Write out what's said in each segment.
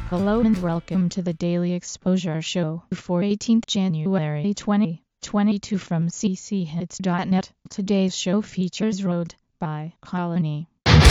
Hello and welcome to the Daily Exposure Show for 18th January 2022 from cchits.net. Today's show features Road by Colony.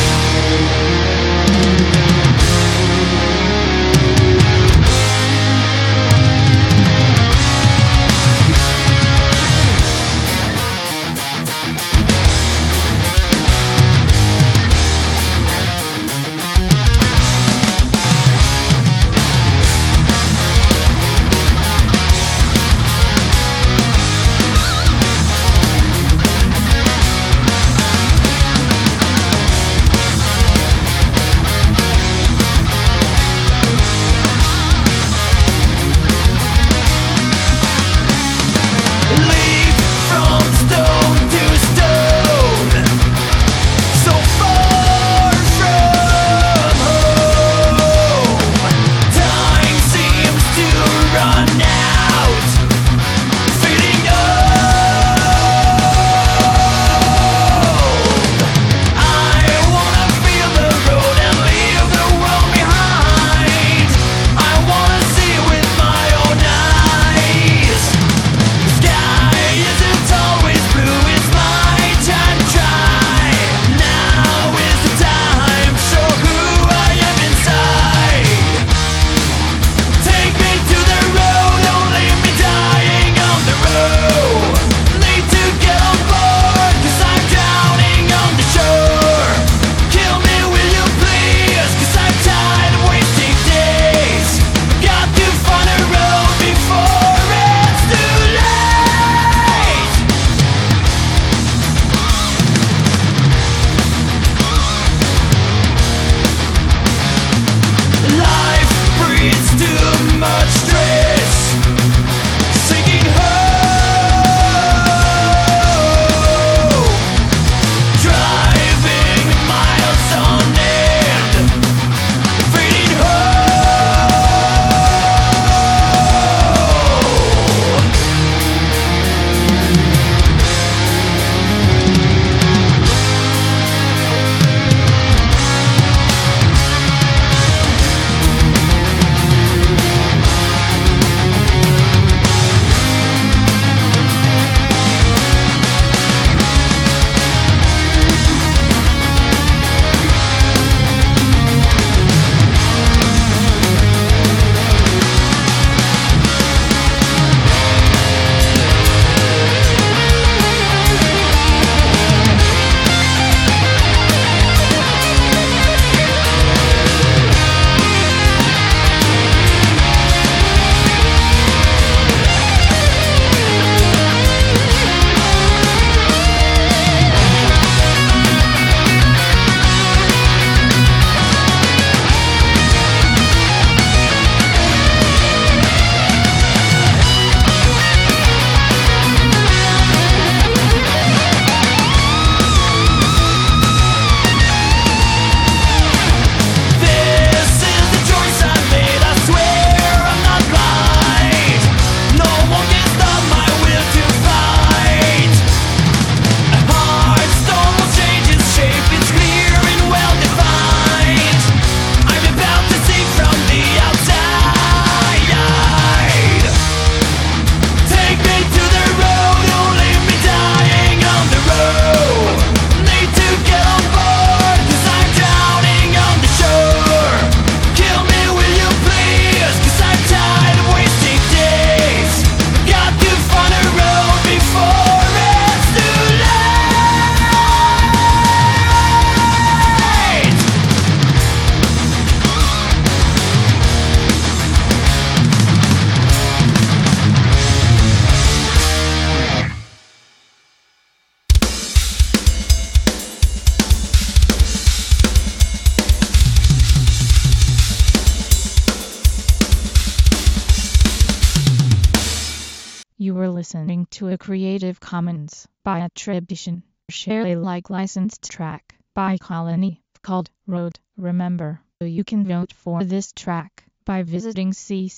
You were listening to a Creative Commons by attribution, share Alike licensed track by Colony called Road. Remember, you can vote for this track by visiting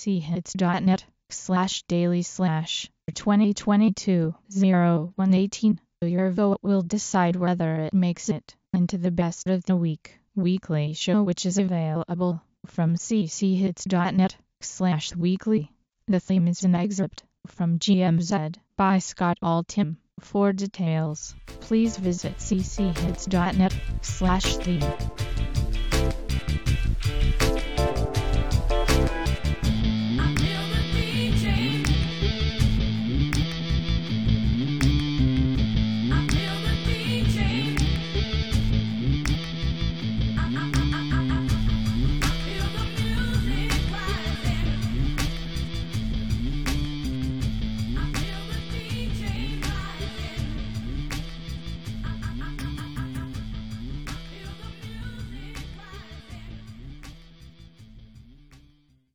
cchits.net/daily/2022-0118. Your vote will decide whether it makes it into the best of the week weekly show, which is available from cchits.net/weekly. The theme is an excerpt from GMZ by Scott Altham. For details, please visit cchits.net/theme.